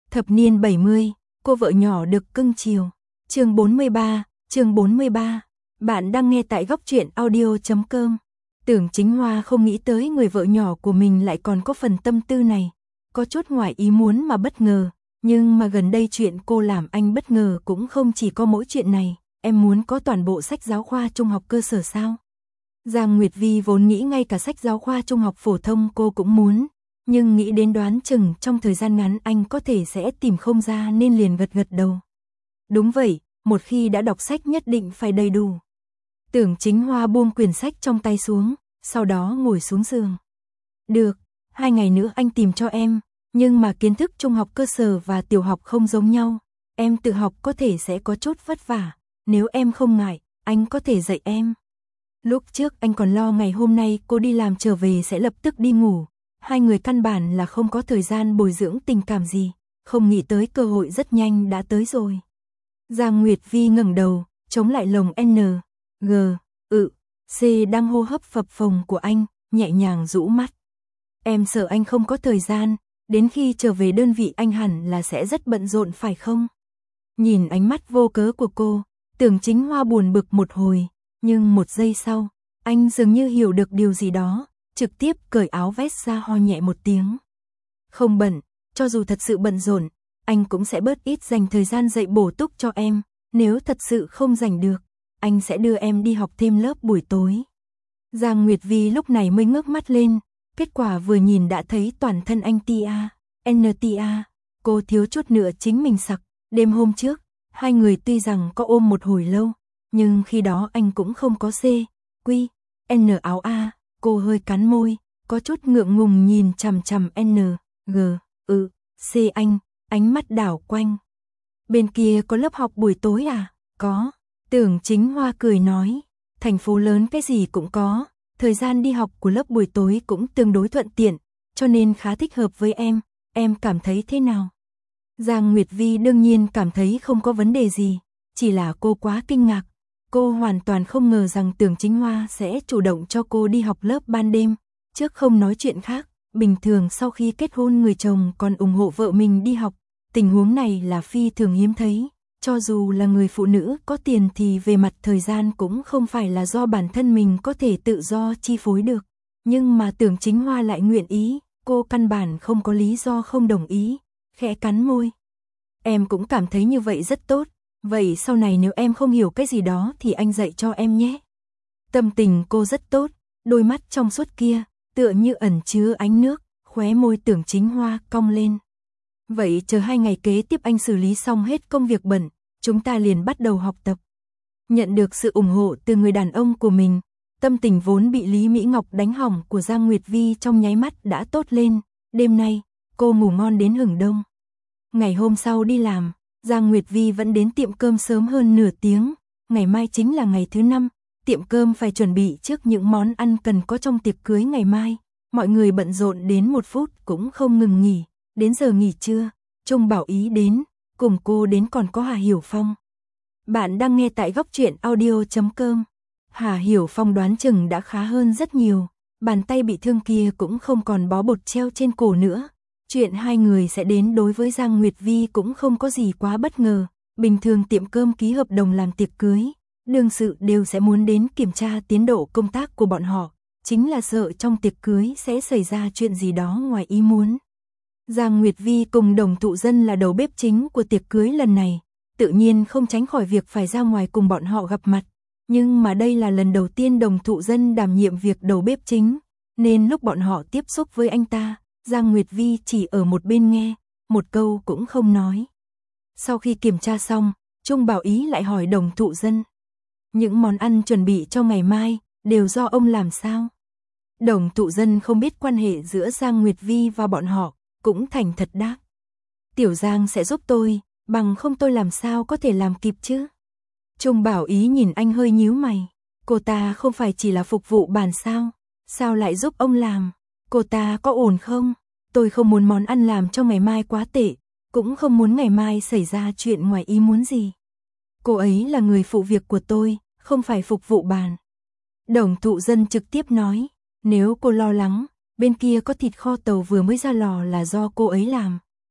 Thập niên 70, cô vợ nhỏ được cưng chiều. Chương 43. Bạn đang nghe tại góc truyện audio.com. Tưởng Chính Hoa không nghĩ tới người vợ nhỏ của mình lại còn có phần tâm tư này. Có chút ngoài ý muốn mà bất ngờ. Nhưng mà gần đây chuyện cô làm anh bất ngờ cũng không chỉ có mỗi chuyện này. Em muốn có toàn bộ sách giáo khoa trung học cơ sở sao? Giang Nguyệt Vi vốn nghĩ ngay cả sách giáo khoa trung học phổ thông cô cũng muốn. Nhưng nghĩ đến đoán chừng trong thời gian ngắn anh có thể sẽ tìm không ra nên liền gật đầu. Đúng vậy, một khi đã đọc sách nhất định phải đầy đủ. Tưởng Chính Hoa buông quyển sách trong tay xuống, sau đó ngồi xuống giường. Được, 2 ngày nữa anh tìm cho em, nhưng mà kiến thức trung học cơ sở và tiểu học không giống nhau. Em tự học có thể sẽ có chút vất vả, nếu em không ngại, anh có thể dạy em. Lúc trước anh còn lo ngày hôm nay cô đi làm trở về sẽ lập tức đi ngủ. Hai người căn bản là không có thời gian bồi dưỡng tình cảm gì, không nghĩ tới cơ hội rất nhanh đã tới rồi. Giang Nguyệt Vi ngẩng đầu, chống lại lồng N, G, C đang hô hấp phập phồng của anh, nhẹ nhàng rũ mắt. Em sợ anh không có thời gian, đến khi trở về đơn vị anh hẳn là sẽ rất bận rộn phải không? Nhìn ánh mắt vô cớ của cô, Tưởng Chính Hoa buồn bực một hồi, nhưng một giây sau, anh dường như hiểu được điều gì đó. Trực tiếp cởi áo vest ra ho nhẹ một tiếng. Không bận, cho dù thật sự bận rộn, anh cũng sẽ bớt ít dành thời gian dạy bổ túc cho em, nếu thật sự không dành được, anh sẽ đưa em đi học thêm lớp buổi tối. Giang Nguyệt Vi lúc này mới ngước mắt lên, kết quả vừa nhìn đã thấy toàn thân anh NTA, cô thiếu chút nữa chính mình sặc, đêm hôm trước, hai người tuy rằng có ôm một hồi lâu, nhưng khi đó anh cũng không có N áo A. Cô hơi cắn môi, có chút ngượng ngùng nhìn chằm chằm N, G, C anh, ánh mắt đảo quanh. Bên kia có lớp học buổi tối à? Có. Tưởng Chính Hoa cười nói, thành phố lớn cái gì cũng có, thời gian đi học của lớp buổi tối cũng tương đối thuận tiện, cho nên khá thích hợp với em cảm thấy thế nào? Giang Nguyệt Vi đương nhiên cảm thấy không có vấn đề gì, chỉ là cô quá kinh ngạc. Cô hoàn toàn không ngờ rằng Tưởng Chính Hoa sẽ chủ động cho cô đi học lớp ban đêm, trước không nói chuyện khác, bình thường sau khi kết hôn người chồng còn ủng hộ vợ mình đi học, tình huống này là phi thường hiếm thấy, cho dù là người phụ nữ có tiền thì về mặt thời gian cũng không phải là do bản thân mình có thể tự do chi phối được, nhưng mà Tưởng Chính Hoa lại nguyện ý, cô căn bản không có lý do không đồng ý, khẽ cắn môi. Em cũng cảm thấy như vậy rất tốt. Vậy sau này nếu em không hiểu cái gì đó thì anh dạy cho em nhé. Tâm tình cô rất tốt, đôi mắt trong suốt kia, tựa như ẩn chứa ánh nước, khóe môi Tưởng Chính Hoa cong lên. Vậy chờ 2 ngày kế tiếp anh xử lý xong hết công việc bận, chúng ta liền bắt đầu học tập. Nhận được sự ủng hộ từ người đàn ông của mình, tâm tình vốn bị Lý Mỹ Ngọc đánh hỏng của Giang Nguyệt Vi trong nháy mắt đã tốt lên. Đêm nay, cô ngủ ngon đến hửng đông. Ngày hôm sau đi làm, Giang Nguyệt Vi vẫn đến tiệm cơm sớm hơn nửa tiếng, ngày mai chính là ngày thứ 5, tiệm cơm phải chuẩn bị trước những món ăn cần có trong tiệc cưới ngày mai, mọi người bận rộn đến 1 phút cũng không ngừng nghỉ, đến giờ nghỉ trưa, Trung Bảo Ý đến, cùng cô đến còn có Hà Hiểu Phong. Bạn đang nghe tại góc truyện audio.com, Hà Hiểu Phong đoán chừng đã khá hơn rất nhiều, bàn tay bị thương kia cũng không còn bó bột treo trên cổ nữa. Chuyện hai người sẽ đến đối với Giang Nguyệt Vi cũng không có gì quá bất ngờ, bình thường tiệm cơm ký hợp đồng làm tiệc cưới, đương sự đều sẽ muốn đến kiểm tra tiến độ công tác của bọn họ, chính là sợ trong tiệc cưới sẽ xảy ra chuyện gì đó ngoài ý muốn. Giang Nguyệt Vi cùng Đồng Thụ Dân là đầu bếp chính của tiệc cưới lần này, tự nhiên không tránh khỏi việc phải ra ngoài cùng bọn họ gặp mặt, nhưng mà đây là lần đầu tiên Đồng Thụ Dân đảm nhiệm việc đầu bếp chính, nên lúc bọn họ tiếp xúc với anh ta, Giang Nguyệt Vi chỉ ở một bên nghe, một câu cũng không nói. Sau khi kiểm tra xong, Trung Bảo Ý lại hỏi Đồng Thụ Dân. Những món ăn chuẩn bị cho ngày mai, đều do ông làm sao? Đồng Thụ Dân không biết quan hệ giữa Giang Nguyệt Vi và bọn họ, cũng thành thật đáp. Tiểu Giang sẽ giúp tôi, bằng không tôi làm sao có thể làm kịp chứ? Trung Bảo Ý nhìn anh hơi nhíu mày. Cô ta không phải chỉ là phục vụ bàn sao? Sao lại giúp ông làm? Cô ta có ổn không? Tôi không muốn món ăn làm cho ngày mai quá tệ, cũng không muốn ngày mai xảy ra chuyện ngoài ý muốn gì. Cô ấy là người phụ việc của tôi, không phải phục vụ bàn. Đồng Thụ Dân trực tiếp nói, nếu cô lo lắng, bên kia có thịt kho tàu vừa mới ra lò là do cô ấy làm,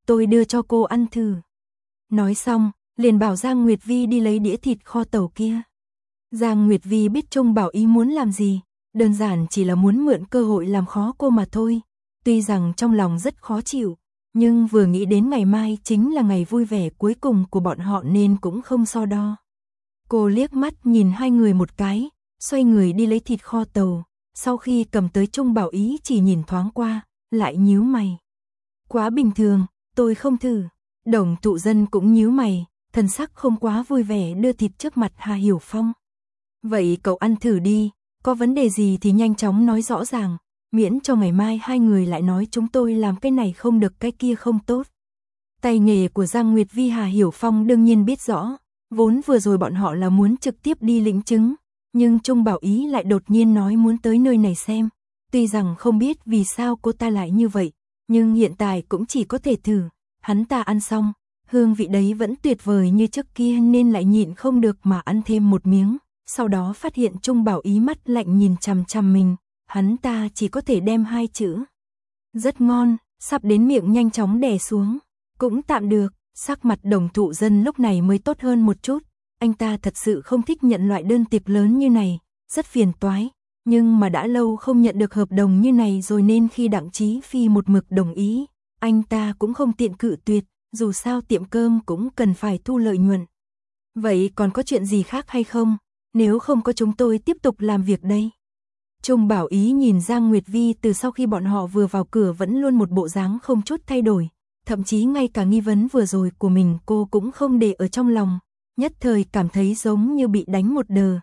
tôi đưa cho cô ăn thử. Nói xong, liền bảo Giang Nguyệt Vi đi lấy đĩa thịt kho tàu kia. Giang Nguyệt Vi biết Trung Bảo Ý muốn làm gì, đơn giản chỉ là muốn mượn cơ hội làm khó cô mà thôi. Tuy rằng trong lòng rất khó chịu, nhưng vừa nghĩ đến ngày mai chính là ngày vui vẻ cuối cùng của bọn họ nên cũng không so đo. Cô liếc mắt nhìn hai người một cái, xoay người đi lấy thịt kho tàu, sau khi cầm tới Trung Bảo Ý chỉ nhìn thoáng qua, lại nhíu mày. Quá bình thường, tôi không thử. Đồng Thụ Dân cũng nhíu mày, thần sắc không quá vui vẻ đưa thịt trước mặt Hà Hiểu Phong. Vậy cậu ăn thử đi, có vấn đề gì thì nhanh chóng nói rõ ràng, miễn cho ngày mai hai người lại nói chúng tôi làm cái này không được cái kia không tốt. Tay nghề của Giang Nguyệt Vi Hà Hiểu Phong đương nhiên biết rõ, vốn vừa rồi bọn họ là muốn trực tiếp đi lĩnh chứng, nhưng Trung Bảo Ý lại đột nhiên nói muốn tới nơi này xem. Tuy rằng không biết vì sao cô ta lại như vậy, nhưng hiện tại cũng chỉ có thể thử. Hắn ta ăn xong, hương vị đấy vẫn tuyệt vời như trước kia nên lại nhịn không được mà ăn thêm một miếng. Sau đó phát hiện Trung Bảo Ý mắt lạnh nhìn chằm chằm mình, hắn ta chỉ có thể đem hai chữ rất ngon, sắp đến miệng nhanh chóng đè xuống. Cũng tạm được, sắc mặt Đồng Thụ Dân lúc này mới tốt hơn một chút. Anh ta thật sự không thích nhận loại đơn tiệc lớn như này, rất phiền toái. Nhưng mà đã lâu không nhận được hợp đồng như này rồi nên khi Đặng Chí Phi một mực đồng ý, anh ta cũng không tiện cự tuyệt, dù sao tiệm cơm cũng cần phải thu lợi nhuận. Vậy còn có chuyện gì khác hay không? Nếu không có chúng tôi tiếp tục làm việc đây. Trung Bảo Ý nhìn Giang Nguyệt Vi từ sau khi bọn họ vừa vào cửa vẫn luôn một bộ dáng không chút thay đổi, thậm chí ngay cả nghi vấn vừa rồi của mình cô cũng không để ở trong lòng, nhất thời cảm thấy giống như bị đánh một đờ,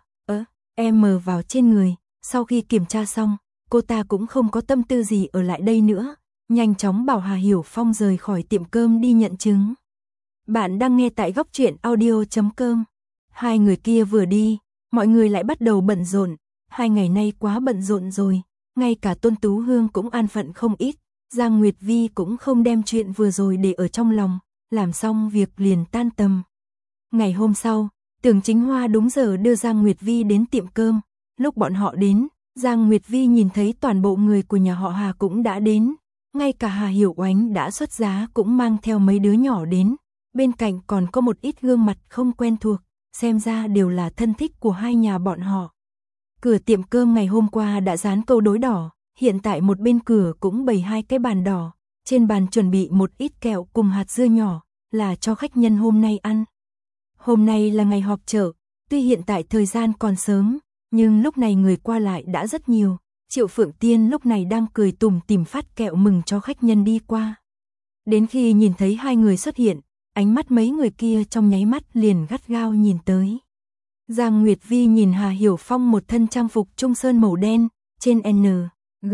em vào trên người. Sau khi kiểm tra xong, cô ta cũng không có tâm tư gì ở lại đây nữa, nhanh chóng bảo Hà Hiểu Phong rời khỏi tiệm cơm đi nhận chứng. Bạn đang nghe tại góc truyện audio.com. Hai người kia vừa đi, mọi người lại bắt đầu bận rộn, 2 ngày nay quá bận rộn rồi, ngay cả Tôn Tú Hương cũng an phận không ít, Giang Nguyệt Vi cũng không đem chuyện vừa rồi để ở trong lòng, làm xong việc liền tan tầm. Ngày hôm sau, Tưởng Chính Hoa đúng giờ đưa Giang Nguyệt Vi đến tiệm cơm. Lúc bọn họ đến, Giang Nguyệt Vi nhìn thấy toàn bộ người của nhà họ Hà cũng đã đến, ngay cả Hà Hiểu Oánh đã xuất giá cũng mang theo mấy đứa nhỏ đến, bên cạnh còn có một ít gương mặt không quen thuộc, xem ra đều là thân thích của hai nhà bọn họ. Cửa tiệm cơm ngày hôm qua đã dán câu đối đỏ, hiện tại một bên cửa cũng bày 2 cái bàn đỏ, trên bàn chuẩn bị một ít kẹo cùng hạt dưa nhỏ, là cho khách nhân hôm nay ăn. Hôm nay là ngày họp chợ, tuy hiện tại thời gian còn sớm, nhưng lúc này người qua lại đã rất nhiều. Triệu Phượng Tiên lúc này đang cười tủm tỉm phát kẹo mừng cho khách nhân đi qua. Đến khi nhìn thấy hai người xuất hiện, ánh mắt mấy người kia trong nháy mắt liền gắt gao nhìn tới. Giang Nguyệt Vi nhìn Hà Hiểu Phong một thân trang phục trung sơn màu đen, trên N, G,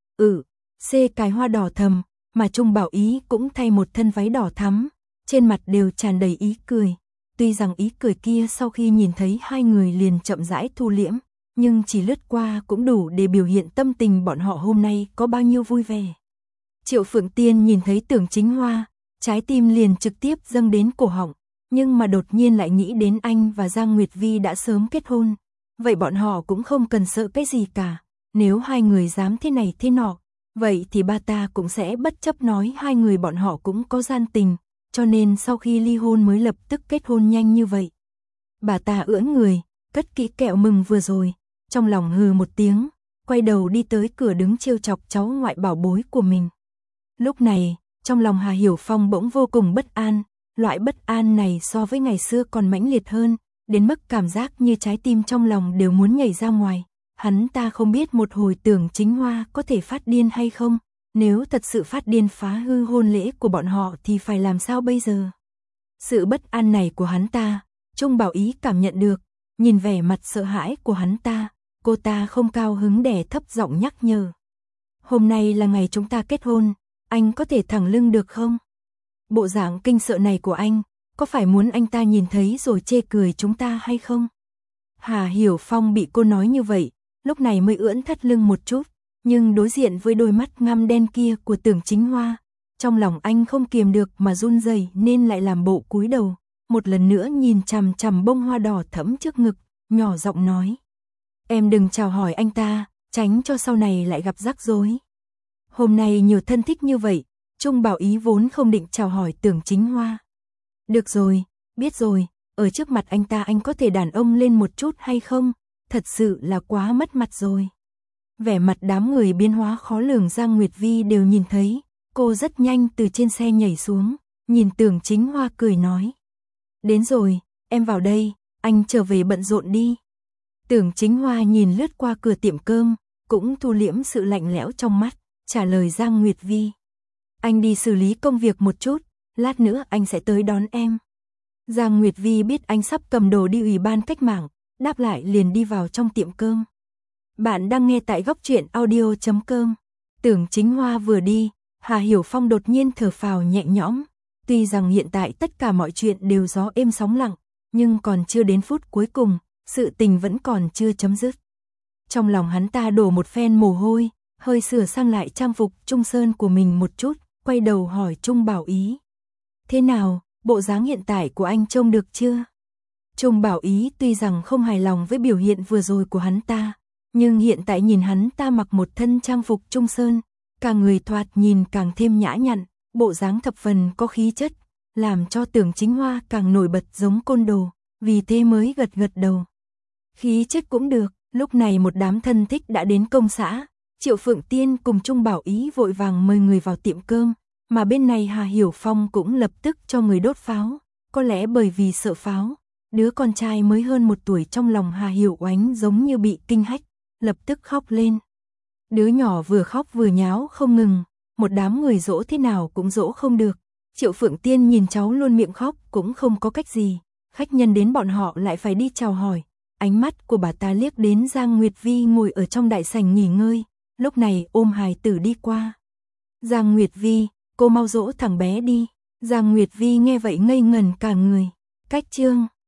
C cài hoa đỏ thầm, mà Trung Bảo Ý cũng thay một thân váy đỏ thắm, trên mặt đều tràn đầy ý cười. Tuy rằng ý cười kia sau khi nhìn thấy hai người liền chậm rãi thu liễm, nhưng chỉ lướt qua cũng đủ để biểu hiện tâm tình bọn họ hôm nay có bao nhiêu vui vẻ. Triệu Phượng Tiên nhìn thấy Tưởng Chính Hoa, trái tim liền trực tiếp dâng đến cổ họng, nhưng mà đột nhiên lại nghĩ đến anh và Giang Nguyệt Vi đã sớm kết hôn, vậy bọn họ cũng không cần sợ cái gì cả, nếu hai người dám thế này thế nọ, vậy thì ba ta cũng sẽ bất chấp nói hai người bọn họ cũng có gian tình, cho nên sau khi ly hôn mới lập tức kết hôn nhanh như vậy. Bà ta ưỡn người, cất kỹ kẹo mừng vừa rồi, trong lòng hừ một tiếng, quay đầu đi tới cửa đứng trêu chọc cháu ngoại bảo bối của mình. Lúc này, trong lòng Hà Hiểu Phong bỗng vô cùng bất an, loại bất an này so với ngày xưa còn mãnh liệt hơn, đến mức cảm giác như trái tim trong lòng đều muốn nhảy ra ngoài. Hắn ta không biết một hồi Tưởng Chính Hoa có thể phát điên hay không, nếu thật sự phát điên phá hư hôn lễ của bọn họ thì phải làm sao bây giờ? Sự bất an này của hắn ta, Trung Bảo Ý cảm nhận được, nhìn vẻ mặt sợ hãi của hắn ta, cô ta không cao hứng đè thấp giọng nhắc nhở. Hôm nay là ngày chúng ta kết hôn, anh có thể thẳng lưng được không? Bộ dạng kinh sợ này của anh, có phải muốn anh ta nhìn thấy rồi chê cười chúng ta hay không? Hà Hiểu Phong bị cô nói như vậy, lúc này mới ưỡn thắt lưng một chút, nhưng đối diện với đôi mắt ngăm đen kia của Tưởng Chính Hoa, trong lòng anh không kiềm được mà run rẩy nên lại làm bộ cúi đầu, một lần nữa nhìn chằm chằm bông hoa đỏ thẫm trước ngực, nhỏ giọng nói. Em đừng chào hỏi anh ta, tránh cho sau này lại gặp rắc rối. Hôm nay nhiều thân thích như vậy, Trung Bảo Ý vốn không định chào hỏi Tưởng Chính Hoa. Được rồi, biết rồi, ở trước mặt anh ta anh có thể đàn ông lên một chút hay không? Thật sự là quá mất mặt rồi. Vẻ mặt đám người biến hóa khó lường Giang Nguyệt Vi đều nhìn thấy, cô rất nhanh từ trên xe nhảy xuống, nhìn Tưởng Chính Hoa cười nói. Đến rồi, em vào đây, anh trở về bận rộn đi. Tưởng Chính Hoa nhìn lướt qua cửa tiệm cơm, cũng thu liễm sự lạnh lẽo trong mắt, trả lời Giang Nguyệt Vi. Anh đi xử lý công việc một chút, lát nữa anh sẽ tới đón em. Giang Nguyệt Vi biết anh sắp cầm đồ đi Ủy ban Cách mạng, đáp lại liền đi vào trong tiệm cơm. Bạn đang nghe tại góc truyện audio.com. Tưởng Chính Hoa vừa đi, Hà Hiểu Phong đột nhiên thở phào nhẹ nhõm. Tuy rằng hiện tại tất cả mọi chuyện đều gió êm sóng lặng, nhưng còn chưa đến phút cuối cùng, sự tình vẫn còn chưa chấm dứt. Trong lòng hắn ta đổ một phen mồ hôi, hơi sửa sang lại trang phục Trung Sơn của mình một chút, quay đầu hỏi Trung Bảo Ý. Thế nào, bộ dáng hiện tại của anh trông được chưa? Trung Bảo Ý tuy rằng không hài lòng với biểu hiện vừa rồi của hắn ta, nhưng hiện tại nhìn hắn ta mặc một thân trang phục Trung Sơn, cả người thoạt nhìn càng thêm nhã nhặn, bộ dáng thập phần có khí chất, làm cho Tưởng Chính Hoa càng nổi bật giống côn đồ, vì thế mới gật gật đầu. Khí chất cũng được, lúc này một đám thân thích đã đến công xã, Triệu Phượng Tiên cùng Trung Bảo Ý vội vàng mời người vào tiệm cơm, mà bên này Hà Hiểu Phong cũng lập tức cho người đốt pháo, có lẽ bởi vì sợ pháo, đứa con trai mới hơn 1 tuổi trong lòng Hà Hiểu Oánh giống như bị kinh hách, lập tức khóc lên. Đứa nhỏ vừa khóc vừa nháo không ngừng, một đám người dỗ thế nào cũng dỗ không được. Triệu Phượng Tiên nhìn cháu luôn miệng khóc cũng không có cách gì, khách nhân đến bọn họ lại phải đi chào hỏi. Ánh mắt của bà ta liếc đến Giang Nguyệt Vi ngồi ở trong đại sảnh nghỉ ngơi, lúc này ôm hài tử đi qua. Giang Nguyệt Vi, cô mau dỗ thằng bé đi. Giang Nguyệt Vi nghe vậy ngây ngẩn cả người. Cách chương